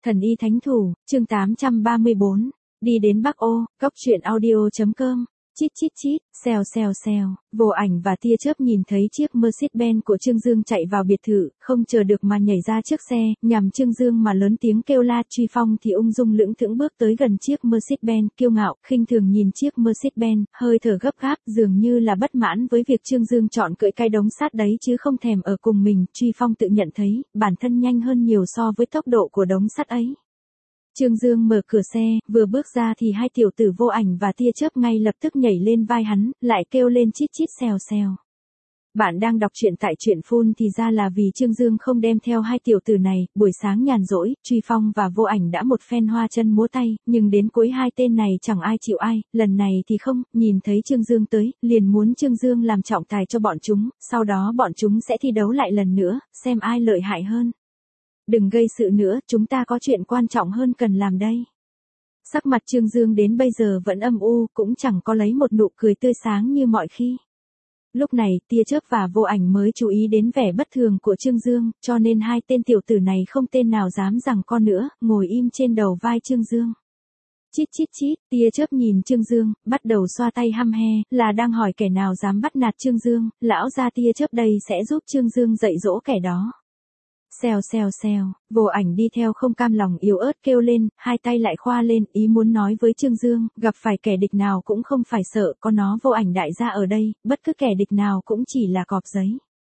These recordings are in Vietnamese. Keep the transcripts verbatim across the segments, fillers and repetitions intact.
Thần y thánh thủ, chương tám trăm ba mươi bốn, đi đến Bắc Ô, cóc truyện audio.com, chít chít chít, xèo xèo xèo, Vô Ảnh và tia chớp nhìn thấy chiếc Mercedes-Benz của Trương Dương chạy vào biệt thự, không chờ được mà nhảy ra trước xe, nhằm Trương Dương mà lớn tiếng kêu la. Truy Phong thì ung dung lững thững bước tới gần chiếc Mercedes-Benz, kiêu ngạo, khinh thường nhìn chiếc Mercedes-Benz, hơi thở gấp gáp, dường như là bất mãn với việc Trương Dương chọn cưỡi cái đống sắt đấy chứ không thèm ở cùng mình. Truy Phong tự nhận thấy, bản thân nhanh hơn nhiều so với tốc độ của đống sắt ấy. Trương Dương mở cửa xe, vừa bước ra thì hai tiểu tử Vô Ảnh và tia chớp ngay lập tức nhảy lên vai hắn, lại kêu lên chít chít xèo xèo. Bạn đang đọc truyện tại truyện phun thì ra là vì Trương Dương không đem theo hai tiểu tử này. Buổi sáng nhàn rỗi, Truy Phong và Vô Ảnh đã một phen hoa chân múa tay, nhưng đến cuối hai tên này chẳng ai chịu ai, lần này thì không, nhìn thấy Trương Dương tới, liền muốn Trương Dương làm trọng tài cho bọn chúng, sau đó bọn chúng sẽ thi đấu lại lần nữa, xem ai lợi hại hơn. Đừng gây sự nữa, chúng ta có chuyện quan trọng hơn cần làm đây. Sắc mặt Trương Dương đến bây giờ vẫn âm u, cũng chẳng có lấy một nụ cười tươi sáng như mọi khi. Lúc này, tia chớp và Vô Ảnh mới chú ý đến vẻ bất thường của Trương Dương, cho nên hai tên tiểu tử này không tên nào dám giằng co nữa, ngồi im trên đầu vai Trương Dương. Chít chít chít, tia chớp nhìn Trương Dương, bắt đầu xoa tay hăm he, là đang hỏi kẻ nào dám bắt nạt Trương Dương, lão gia tia chớp đây sẽ giúp Trương Dương dạy dỗ kẻ đó. Xèo xèo xèo, Vô Ảnh đi theo không cam lòng yếu ớt kêu lên, hai tay lại khoa lên, ý muốn nói với Trương Dương, gặp phải kẻ địch nào cũng không phải sợ, có nó Vô Ảnh đại gia ở đây, bất cứ kẻ địch nào cũng chỉ là cọp giấy.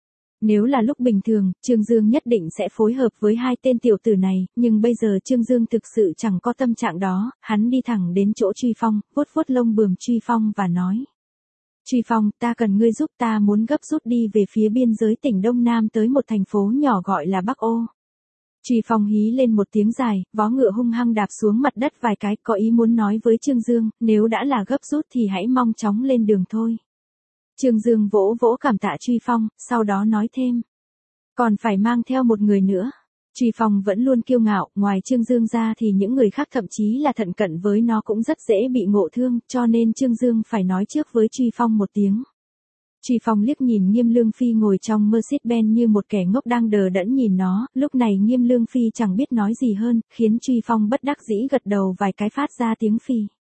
Nếu là lúc bình thường, Trương Dương nhất định sẽ phối hợp với hai tên tiểu tử này, nhưng bây giờ Trương Dương thực sự chẳng có tâm trạng đó, hắn đi thẳng đến chỗ Truy Phong, vuốt vuốt lông bườm Truy Phong và nói. Truy Phong, ta cần ngươi giúp, ta muốn gấp rút đi về phía biên giới tỉnh Đông Nam tới một thành phố nhỏ gọi là Bắc Ô. Truy Phong hí lên một tiếng dài, vó ngựa hung hăng đạp xuống mặt đất vài cái, có ý muốn nói với Trương Dương, nếu đã là gấp rút thì hãy mau chóng lên đường thôi. Trương Dương vỗ vỗ cảm tạ Truy Phong, sau đó nói thêm. Còn phải mang theo một người nữa. Truy Phong vẫn luôn kiêu ngạo, ngoài Trương Dương ra thì những người khác thậm chí là thận cận với nó cũng rất dễ bị ngộ thương, cho nên Trương Dương phải nói trước với Truy Phong một tiếng. Truy Phong liếc nhìn Nghiêm Lương Phi ngồi trong Mercedes-Benz như một kẻ ngốc đang đờ đẫn nhìn nó, lúc này Nghiêm Lương Phi chẳng biết nói gì hơn, khiến Truy Phong bất đắc dĩ gật đầu vài cái phát ra tiếng phì.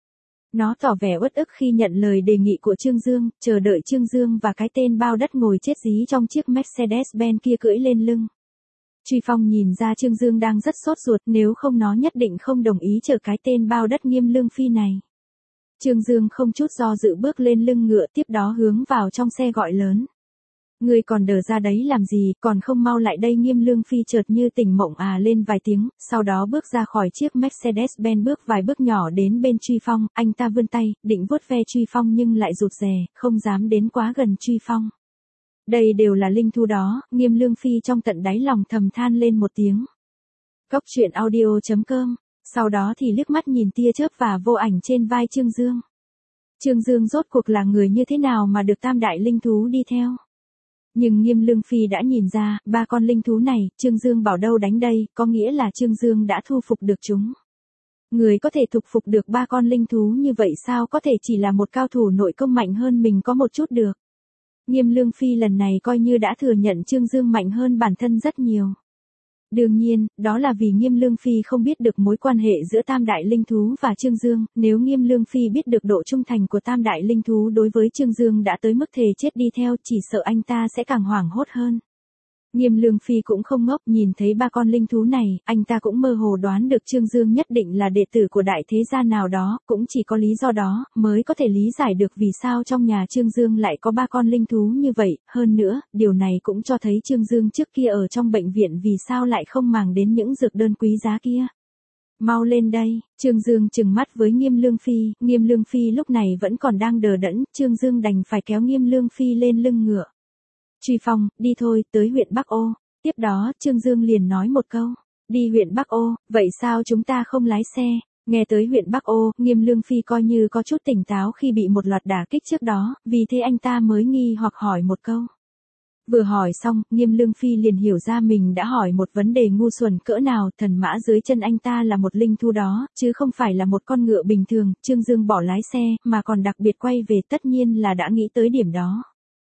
Nó tỏ vẻ uất ức khi nhận lời đề nghị của Trương Dương, chờ đợi Trương Dương và cái tên bao đất ngồi chết dí trong chiếc Mercedes-Benz kia cưỡi lên lưng. Truy Phong nhìn ra Trương Dương đang rất sốt ruột, nếu không nó nhất định không đồng ý chở cái tên bao đất Nghiêm Lương Phi này. Trương Dương không chút do dự bước lên lưng ngựa, tiếp đó hướng vào trong xe gọi lớn. Ngươi còn đờ ra đấy làm gì, còn không mau lại đây. Nghiêm Lương Phi chợt như tỉnh mộng à lên vài tiếng, sau đó bước ra khỏi chiếc Mercedes-Benz bước vài bước nhỏ đến bên Truy Phong, anh ta vươn tay, định vuốt ve Truy Phong nhưng lại rụt rè, không dám đến quá gần Truy Phong. Đây đều là linh thú đó, Nghiêm Lương Phi trong tận đáy lòng thầm than lên một tiếng. Cóc truyện audio.com, sau đó thì liếc mắt nhìn tia chớp và Vô Ảnh trên vai Trương Dương. Trương Dương rốt cuộc là người như thế nào mà được tam đại linh thú đi theo? Nhưng Nghiêm Lương Phi đã nhìn ra, ba con linh thú này, Trương Dương bảo đâu đánh đây, có nghĩa là Trương Dương đã thu phục được chúng. Người có thể thu phục được ba con linh thú như vậy sao có thể chỉ là một cao thủ nội công mạnh hơn mình có một chút được. Nghiêm Lương Phi lần này coi như đã thừa nhận Trương Dương mạnh hơn bản thân rất nhiều. Đương nhiên, đó là vì Nghiêm Lương Phi không biết được mối quan hệ giữa tam đại linh thú và Trương Dương, nếu Nghiêm Lương Phi biết được độ trung thành của tam đại linh thú đối với Trương Dương đã tới mức thề chết đi theo, chỉ sợ anh ta sẽ càng hoảng hốt hơn. Nghiêm Lương Phi cũng không ngốc, nhìn thấy ba con linh thú này, anh ta cũng mơ hồ đoán được Trương Dương nhất định là đệ tử của đại thế gia nào đó, cũng chỉ có lý do đó, mới có thể lý giải được vì sao trong nhà Trương Dương lại có ba con linh thú như vậy, hơn nữa, điều này cũng cho thấy Trương Dương trước kia ở trong bệnh viện vì sao lại không màng đến những dược đơn quý giá kia. Mau lên đây, Trương Dương trừng mắt với Nghiêm Lương Phi, Nghiêm Lương Phi lúc này vẫn còn đang đờ đẫn, Trương Dương đành phải kéo Nghiêm Lương Phi lên lưng ngựa. Truy Phong, đi thôi, tới huyện Bắc Ô. Tiếp đó, Trương Dương liền nói một câu. Đi huyện Bắc Ô, vậy sao chúng ta không lái xe? Nghe tới huyện Bắc Ô, Nghiêm Lương Phi coi như có chút tỉnh táo khi bị một loạt đả kích trước đó, vì thế anh ta mới nghi hoặc hỏi một câu. Vừa hỏi xong, Nghiêm Lương Phi liền hiểu ra mình đã hỏi một vấn đề ngu xuẩn cỡ nào, thần mã dưới chân anh ta là một linh thú đó, chứ không phải là một con ngựa bình thường. Trương Dương bỏ lái xe, mà còn đặc biệt quay về, tất nhiên là đã nghĩ tới điểm đó.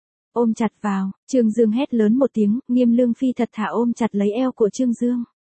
Ôm chặt vào, Trương Dương hét lớn một tiếng, Nghiêm Lương Phi thật thà ôm chặt lấy eo của Trương Dương.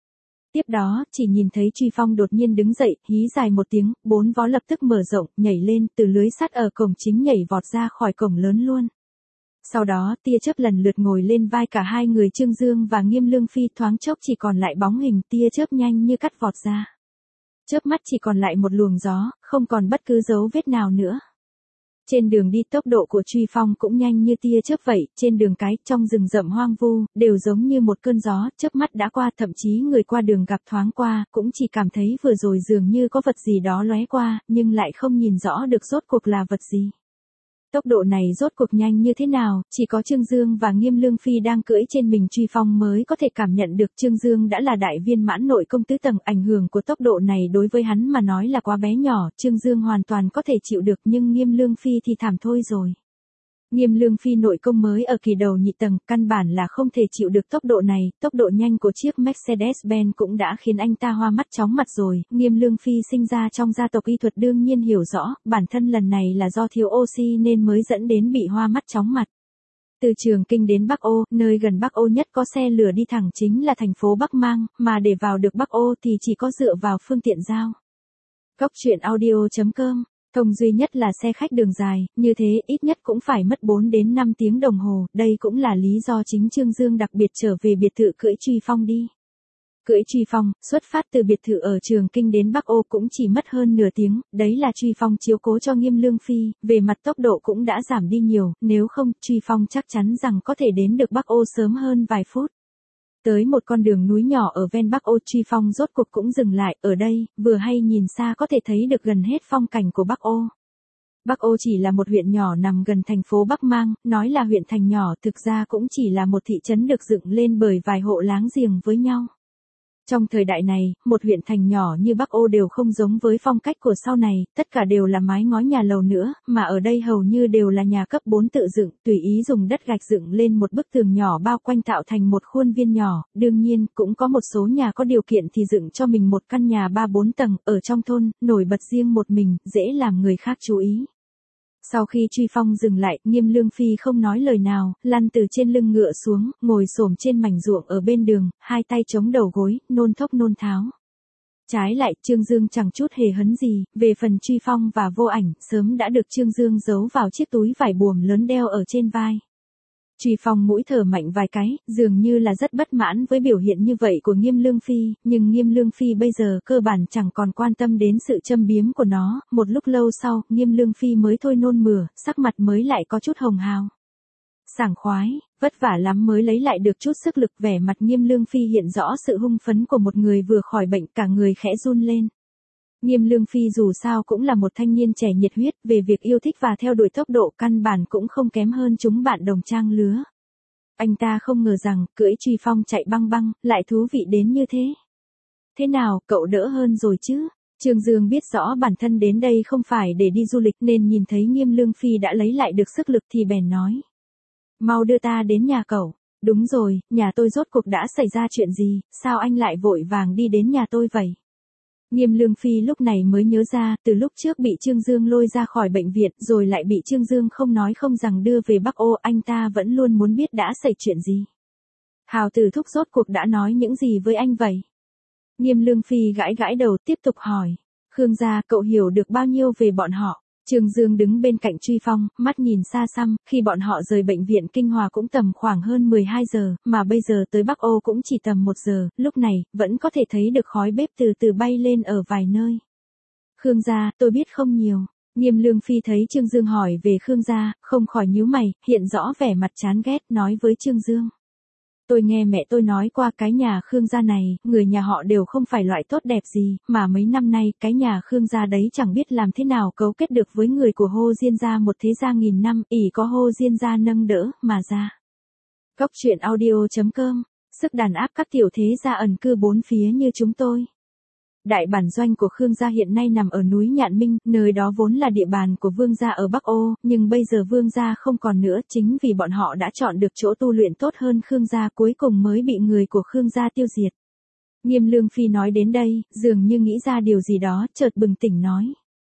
Tiếp đó, chỉ nhìn thấy Truy Phong đột nhiên đứng dậy, hí dài một tiếng, bốn vó lập tức mở rộng, nhảy lên, từ lưới sắt ở cổng chính nhảy vọt ra khỏi cổng lớn luôn. Sau đó, tia chớp lần lượt ngồi lên vai cả hai người Trương Dương và Nghiêm Lương Phi, thoáng chốc chỉ còn lại bóng hình, tia chớp nhanh như cắt vọt ra. Chớp mắt chỉ còn lại một luồng gió, không còn bất cứ dấu vết nào nữa. Trên đường đi tốc độ của Truy Phong cũng nhanh như tia chớp vậy, trên đường cái, trong rừng rậm hoang vu, đều giống như một cơn gió, chớp mắt đã qua, thậm chí người qua đường gặp thoáng qua, cũng chỉ cảm thấy vừa rồi dường như có vật gì đó lóe qua, nhưng lại không nhìn rõ được rốt cuộc là vật gì. Tốc độ này rốt cuộc nhanh như thế nào, chỉ có Trương Dương và Nghiêm Lương Phi đang cưỡi trên mình Truy Phong mới có thể cảm nhận được. Trương Dương đã là đại viên mãn nội công tứ tầng, ảnh hưởng của tốc độ này đối với hắn mà nói là quá bé nhỏ, Trương Dương hoàn toàn có thể chịu được nhưng Nghiêm Lương Phi thì thảm thôi rồi. Nghiêm Lương Phi nội công mới ở kỳ đầu nhị tầng, căn bản là không thể chịu được tốc độ này, tốc độ nhanh của chiếc Mercedes-Benz cũng đã khiến anh ta hoa mắt chóng mặt rồi. Nghiêm Lương Phi sinh ra trong gia tộc y thuật đương nhiên hiểu rõ, bản thân lần này là do thiếu oxy nên mới dẫn đến bị hoa mắt chóng mặt. Từ Trường Kinh đến Bắc Ô, nơi gần Bắc Ô nhất có xe lửa đi thẳng chính là thành phố Bắc Mang, mà để vào được Bắc Ô thì chỉ có dựa vào phương tiện giao. Cốc truyện audio chấm com. Thông duy nhất là xe khách đường dài, như thế ít nhất cũng phải mất bốn đến năm tiếng đồng hồ, đây cũng là lý do chính Trương Dương đặc biệt trở về biệt thự cưỡi Truy Phong đi. Cưỡi Truy Phong, xuất phát từ biệt thự ở Trường Kinh đến Bắc Ô cũng chỉ mất hơn nửa tiếng, đấy là Truy Phong chiếu cố cho Nghiêm Lương Phi, về mặt tốc độ cũng đã giảm đi nhiều, nếu không, Truy Phong chắc chắn rằng có thể đến được Bắc Ô sớm hơn vài phút. Tới một con đường núi nhỏ ở ven Bắc Ô, Truy Phong rốt cuộc cũng dừng lại, ở đây, vừa hay nhìn xa có thể thấy được gần hết phong cảnh của Bắc Ô. Bắc Ô chỉ là một huyện nhỏ nằm gần thành phố Bắc Mang, nói là huyện thành nhỏ thực ra cũng chỉ là một thị trấn được dựng lên bởi vài hộ láng giềng với nhau. Trong thời đại này, một huyện thành nhỏ như Bắc Ô đều không giống với phong cách của sau này, tất cả đều là mái ngói nhà lầu nữa, mà ở đây hầu như đều là nhà cấp bốn tự dựng, tùy ý dùng đất gạch dựng lên một bức tường nhỏ bao quanh tạo thành một khuôn viên nhỏ, đương nhiên, cũng có một số nhà có điều kiện thì dựng cho mình một căn nhà ba bốn tầng, ở trong thôn, nổi bật riêng một mình, dễ làm người khác chú ý. Sau khi Truy Phong dừng lại, Nghiêm Lương Phi không nói lời nào, lăn từ trên lưng ngựa xuống, ngồi xổm trên mảnh ruộng ở bên đường, hai tay chống đầu gối, nôn thốc nôn tháo. Trái lại, Trương Dương chẳng chút hề hấn gì, về phần Truy Phong và Vô Ảnh, sớm đã được Trương Dương giấu vào chiếc túi vải buồm lớn đeo ở trên vai. Truy Phong mũi thở mạnh vài cái, dường như là rất bất mãn với biểu hiện như vậy của Nghiêm Lương Phi, nhưng Nghiêm Lương Phi bây giờ cơ bản chẳng còn quan tâm đến sự châm biếm của nó, một lúc lâu sau, Nghiêm Lương Phi mới thôi nôn mửa, sắc mặt mới lại có chút hồng hào. Sảng khoái, vất vả lắm mới lấy lại được chút sức lực, vẻ mặt Nghiêm Lương Phi hiện rõ sự hưng phấn của một người vừa khỏi bệnh, cả người khẽ run lên. Nghiêm Lương Phi dù sao cũng là một thanh niên trẻ nhiệt huyết, về việc yêu thích và theo đuổi tốc độ căn bản cũng không kém hơn chúng bạn đồng trang lứa. Anh ta không ngờ rằng, cưỡi Truy Phong chạy băng băng, lại thú vị đến như thế. Thế nào, cậu đỡ hơn rồi chứ? Trương Dương biết rõ bản thân đến đây không phải để đi du lịch nên nhìn thấy Nghiêm Lương Phi đã lấy lại được sức lực thì bèn nói. Mau đưa ta đến nhà cậu. Đúng rồi, nhà tôi rốt cuộc đã xảy ra chuyện gì, sao anh lại vội vàng đi đến nhà tôi vậy? Nghiêm Lương Phi lúc này mới nhớ ra, từ lúc trước bị Trương Dương lôi ra khỏi bệnh viện, rồi lại bị Trương Dương không nói không rằng đưa về Bắc Ô, anh ta vẫn luôn muốn biết đã xảy chuyện gì. Hào Tử Thúc rốt cuộc đã nói những gì với anh vậy? Nghiêm Lương Phi gãi gãi đầu tiếp tục hỏi. Khương gia, cậu hiểu được bao nhiêu về bọn họ? Trương Dương đứng bên cạnh Truy Phong, mắt nhìn xa xăm, khi bọn họ rời bệnh viện Kinh Hòa cũng tầm khoảng hơn mười hai giờ, mà bây giờ tới Bắc Ô cũng chỉ tầm một giờ, lúc này, vẫn có thể thấy được khói bếp từ từ bay lên ở vài nơi. Khương gia, tôi biết không nhiều. Nghiêm Lương Phi thấy Trương Dương hỏi về Khương gia, không khỏi nhíu mày, hiện rõ vẻ mặt chán ghét, nói với Trương Dương. Tôi nghe mẹ tôi nói qua cái nhà Khương gia này, người nhà họ đều không phải loại tốt đẹp gì, mà mấy năm nay cái nhà Khương gia đấy chẳng biết làm thế nào cấu kết được với người của Hô Diên gia, một thế gia nghìn năm, ỷ có Hô Diên gia nâng đỡ, mà ra. Cốc truyện audio chấm com, sức đàn áp các tiểu thế gia ẩn cư bốn phía như chúng tôi. Đại bản doanh của Khương gia hiện nay nằm ở núi Nhạn Minh, nơi đó vốn là địa bàn của Vương gia ở Bắc Ô, nhưng bây giờ Vương gia không còn nữa, chính vì bọn họ đã chọn được chỗ tu luyện tốt hơn Khương gia, cuối cùng mới bị người của Khương gia tiêu diệt. Nghiêm Lương Phi nói đến đây, dường như nghĩ ra điều gì đó, chợt bừng tỉnh nói.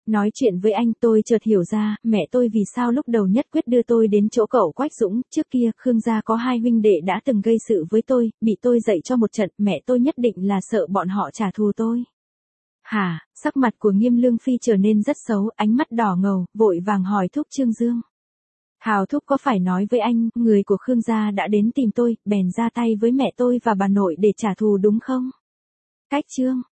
Nói chuyện với anh tôi chợt hiểu ra, mẹ tôi vì sao lúc đầu nhất quyết đưa tôi đến chỗ cậu Quách Dũng, trước kia Khương gia có hai huynh đệ đã từng gây sự với tôi, bị tôi dạy cho một trận, mẹ tôi nhất định là sợ bọn họ trả thù tôi. Hả, sắc mặt của Nghiêm Lương Phi trở nên rất xấu, ánh mắt đỏ ngầu, vội vàng hỏi thúc Trương Dương. Hào thúc có phải nói với anh, người của Khương gia đã đến tìm tôi, bèn ra tay với mẹ tôi và bà nội để trả thù đúng không? Cách Trương.